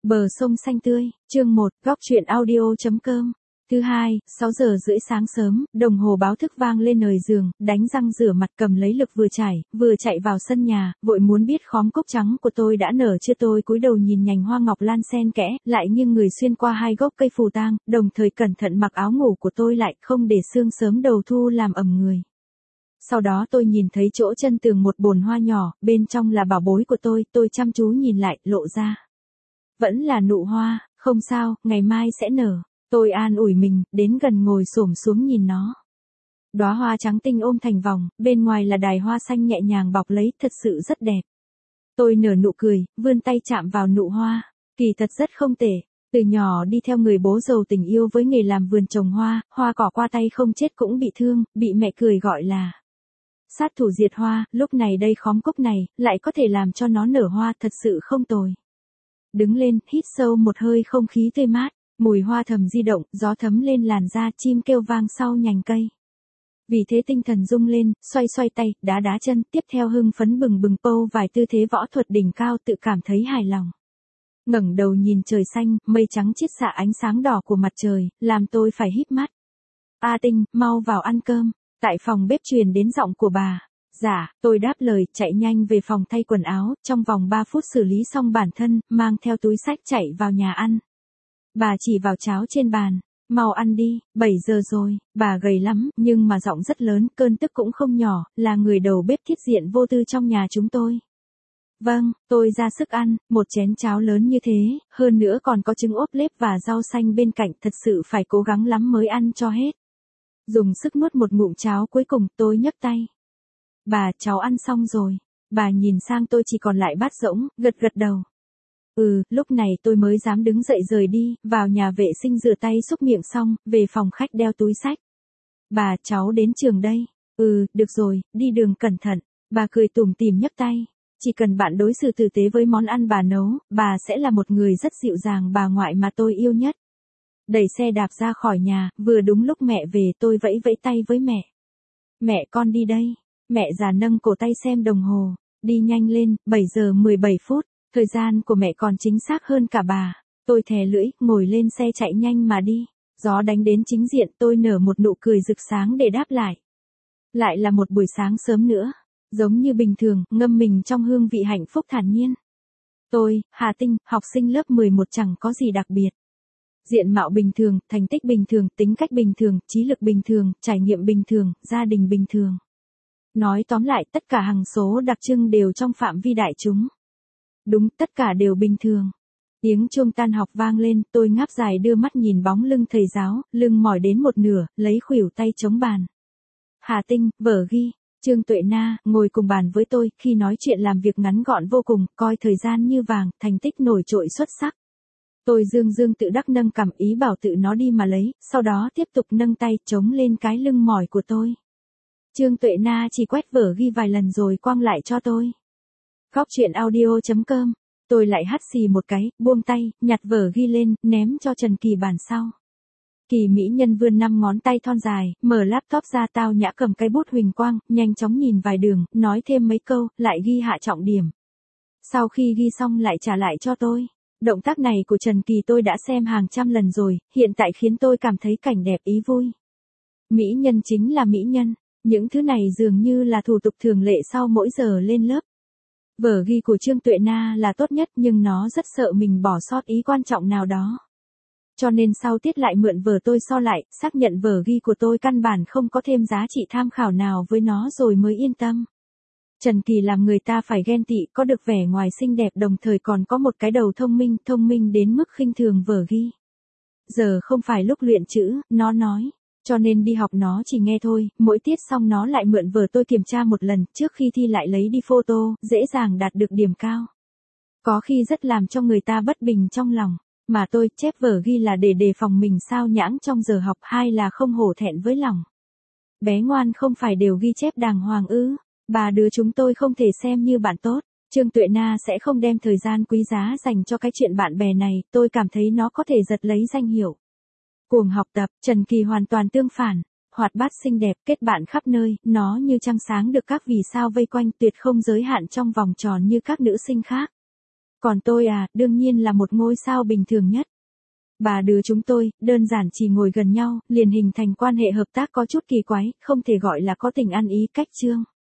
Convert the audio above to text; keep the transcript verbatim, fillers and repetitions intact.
Bờ sông xanh tươi, chương một, góc truyện audio chấm com. Thứ hai, sáu giờ rưỡi sáng sớm, đồng hồ báo thức vang lên nời giường, đánh răng rửa mặt cầm lấy lực vừa chải, vừa chạy vào sân nhà, vội muốn biết khóm cúc trắng của tôi đã nở chưa. Tôi cúi đầu nhìn nhành hoa ngọc lan xen kẽ, lại nghiêng người xuyên qua hai gốc cây phù tang, đồng thời cẩn thận mặc áo ngủ của tôi lại, không để sương sớm đầu thu làm ẩm người. Sau đó tôi nhìn thấy chỗ chân tường một bồn hoa nhỏ, bên trong là bảo bối của tôi, tôi chăm chú nhìn lại, lộ ra. Vẫn là nụ hoa, không sao, ngày mai sẽ nở. Tôi an ủi mình, đến gần ngồi xổm xuống nhìn nó. Đóa hoa trắng tinh ôm thành vòng, bên ngoài là đài hoa xanh nhẹ nhàng bọc lấy, thật sự rất đẹp. Tôi nở nụ cười, vươn tay chạm vào nụ hoa, kỳ thật rất không tệ. Từ nhỏ đi theo người bố giàu tình yêu với nghề làm vườn trồng hoa, hoa cỏ qua tay không chết cũng bị thương, bị mẹ cười gọi là sát thủ diệt hoa, lúc này đây khóm cúc này, lại có thể làm cho nó nở hoa, thật sự không tồi. Đứng lên, hít sâu một hơi không khí tươi mát, mùi hoa thầm di động, gió thấm lên làn da, chim kêu vang sau nhành cây. Vì thế tinh thần rung lên, xoay xoay tay, đá đá chân, tiếp theo hưng phấn bừng bừng pâu vài tư thế võ thuật đỉnh cao, tự cảm thấy hài lòng. Ngẩng đầu nhìn trời xanh, mây trắng chiết xạ ánh sáng đỏ của mặt trời, làm tôi phải híp mắt. A Tinh, mau vào ăn cơm. Tại phòng bếp truyền đến giọng của bà. Dạ, tôi đáp lời, chạy nhanh về phòng thay quần áo, trong vòng ba phút xử lý xong bản thân, mang theo túi xách chạy vào nhà ăn. Bà chỉ vào cháo trên bàn, mau ăn đi, bảy giờ rồi, bà gầy lắm, nhưng mà giọng rất lớn, cơn tức cũng không nhỏ, là người đầu bếp thiết diện vô tư trong nhà chúng tôi. Vâng, tôi ra sức ăn, một chén cháo lớn như thế, hơn nữa còn có trứng ốp lết và rau xanh bên cạnh, thật sự phải cố gắng lắm mới ăn cho hết. Dùng sức nuốt một ngụm cháo cuối cùng, tôi nhấc tay. Bà, cháu ăn xong rồi. Bà nhìn sang tôi chỉ còn lại bát rỗng, gật gật đầu. Ừ, lúc này tôi mới dám đứng dậy rời đi, vào nhà vệ sinh rửa tay xúc miệng xong, về phòng khách đeo túi xách. Bà, cháu đến trường đây. Ừ, được rồi, đi đường cẩn thận. Bà cười tủm tỉm nhấc tay. Chỉ cần bạn đối xử tử tế với món ăn bà nấu, bà sẽ là một người rất dịu dàng, bà ngoại mà tôi yêu nhất. Đẩy xe đạp ra khỏi nhà, vừa đúng lúc mẹ về, tôi vẫy vẫy tay với mẹ. Mẹ, con đi đây. Mẹ già nâng cổ tay xem đồng hồ. Đi nhanh lên, bảy giờ mười bảy phút. Thời gian của mẹ còn chính xác hơn cả bà. Tôi thè lưỡi, ngồi lên xe chạy nhanh mà đi. Gió đánh đến chính diện, tôi nở một nụ cười rực sáng để đáp lại. Lại là một buổi sáng sớm nữa. Giống như bình thường, ngâm mình trong hương vị hạnh phúc thản nhiên. Tôi, Hà Tinh, học sinh lớp mười một chẳng có gì đặc biệt. Diện mạo bình thường, thành tích bình thường, tính cách bình thường, trí lực bình thường, trải nghiệm bình thường, gia đình bình thường. Nói tóm lại, tất cả hằng số đặc trưng đều trong phạm vi đại chúng. Đúng, tất cả đều bình thường. Tiếng chuông tan học vang lên, tôi ngáp dài đưa mắt nhìn bóng lưng thầy giáo, lưng mỏi đến một nửa, lấy khuỷu tay chống bàn. Hà Tinh, vở ghi, Trương Tuệ Na, ngồi cùng bàn với tôi, khi nói chuyện làm việc ngắn gọn vô cùng, coi thời gian như vàng, thành tích nổi trội xuất sắc. Tôi dương dương tự đắc nâng cằm ý bảo tự nó đi mà lấy, sau đó tiếp tục nâng tay chống lên cái lưng mỏi của tôi. Trương Tuệ Na chỉ quét vở ghi vài lần rồi quăng lại cho tôi. Góc truyện audio chấm com. Tôi lại hắt xì một cái, buông tay, nhặt vở ghi lên, ném cho Trần Kỳ bàn sau. Kỳ mỹ nhân vươn năm ngón tay thon dài, mở laptop ra, tao nhã cầm cái bút huỳnh quang, nhanh chóng nhìn vài đường, nói thêm mấy câu, lại ghi hạ trọng điểm. Sau khi ghi xong lại trả lại cho tôi. Động tác này của Trần Kỳ tôi đã xem hàng trăm lần rồi, hiện tại khiến tôi cảm thấy cảnh đẹp ý vui. Mỹ nhân chính là mỹ nhân, những thứ này dường như là thủ tục thường lệ sau mỗi giờ lên lớp. Vở ghi của Trương Tuệ Na là tốt nhất nhưng nó rất sợ mình bỏ sót ý quan trọng nào đó. Cho nên sau tiết lại mượn vở tôi so lại, xác nhận vở ghi của tôi căn bản không có thêm giá trị tham khảo nào với nó rồi mới yên tâm. Trần Kỳ làm người ta phải ghen tị, có được vẻ ngoài xinh đẹp đồng thời còn có một cái đầu thông minh, thông minh đến mức khinh thường vở ghi. Giờ không phải lúc luyện chữ, nó nói, cho nên đi học nó chỉ nghe thôi, mỗi tiết xong nó lại mượn vở tôi kiểm tra một lần, trước khi thi lại lấy đi photo, dễ dàng đạt được điểm cao. Có khi rất làm cho người ta bất bình trong lòng, mà tôi chép vở ghi là để đề phòng mình sao nhãng trong giờ học, hay là không hổ thẹn với lòng. Bé ngoan không phải đều ghi chép đàng hoàng ư? Bà đứa chúng tôi không thể xem như bạn tốt. Trương Tuệ Na sẽ không đem thời gian quý giá dành cho cái chuyện bạn bè này, tôi cảm thấy nó có thể giật lấy danh hiệu. Cuồng học tập, Trần Kỳ hoàn toàn tương phản, hoạt bát xinh đẹp, kết bạn khắp nơi, nó như trăng sáng được các vì sao vây quanh, tuyệt không giới hạn trong vòng tròn như các nữ sinh khác. Còn tôi à, đương nhiên là một ngôi sao bình thường nhất. Bà đứa chúng tôi, đơn giản chỉ ngồi gần nhau, liền hình thành quan hệ hợp tác có chút kỳ quái, không thể gọi là có tình ăn ý cách chương.